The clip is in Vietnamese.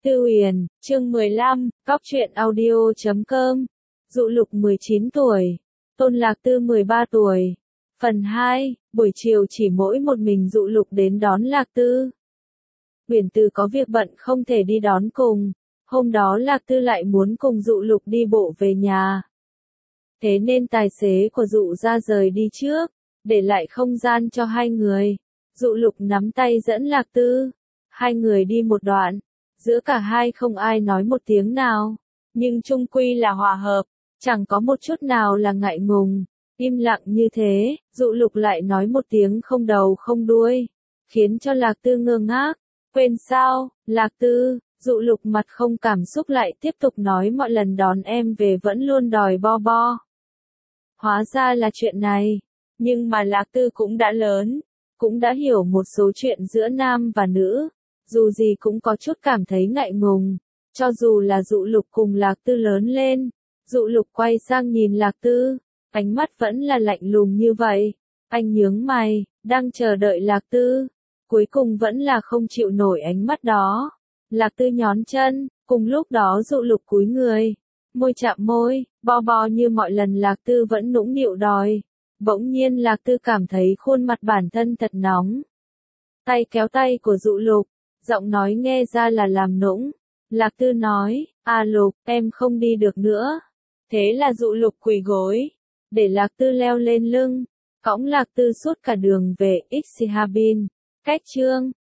Tư Uyển, chương 15, Cóc truyện audio.com. Dụ Lục 19 tuổi, Tôn Lạc Tư 13 tuổi. Phần 2, buổi chiều chỉ mỗi một mình Dụ Lục đến đón Lạc Tư. Uyển Từ có việc bận không thể đi đón cùng, hôm đó Lạc Tư lại muốn cùng Dụ Lục đi bộ về nhà. Thế nên tài xế của Dụ ra rời đi trước, để lại không gian cho hai người. Dụ Lục nắm tay dẫn Lạc Tư, hai người đi một đoạn. Giữa cả hai không ai nói một tiếng nào, nhưng chung quy là hòa hợp, chẳng có một chút nào là ngại ngùng. Im lặng như thế, Dụ Lục lại nói một tiếng không đầu không đuôi, khiến cho Lạc Tư ngơ ngác. Quên sao, Lạc Tư? Dụ Lục mặt không cảm xúc lại tiếp tục nói, mọi lần đón em về vẫn luôn đòi bo bo. Hóa ra là chuyện này, nhưng mà Lạc Tư cũng đã lớn, cũng đã hiểu một số chuyện giữa nam và nữ. Dù gì cũng có chút cảm thấy ngại ngùng, cho dù là Dụ Lục cùng Lạc Tư lớn lên. Dụ Lục quay sang nhìn Lạc Tư, ánh mắt vẫn là lạnh lùng như vậy. Anh nhướng mày, đang chờ đợi Lạc Tư, cuối cùng vẫn là không chịu nổi ánh mắt đó. Lạc Tư nhón chân, cùng lúc đó Dụ Lục cúi người, môi chạm môi, bo bo như mọi lần. Lạc Tư vẫn nũng nịu đòi. Bỗng nhiên Lạc Tư cảm thấy khuôn mặt bản thân thật nóng. Tay kéo tay của Dụ Lục, giọng nói nghe ra là làm nũng. Lạc Tư nói, Lục, em không đi được nữa. Thế là Dụ Lục quỳ gối, để Lạc Tư leo lên lưng, cõng Lạc Tư suốt cả đường về Xhabin. Cách chương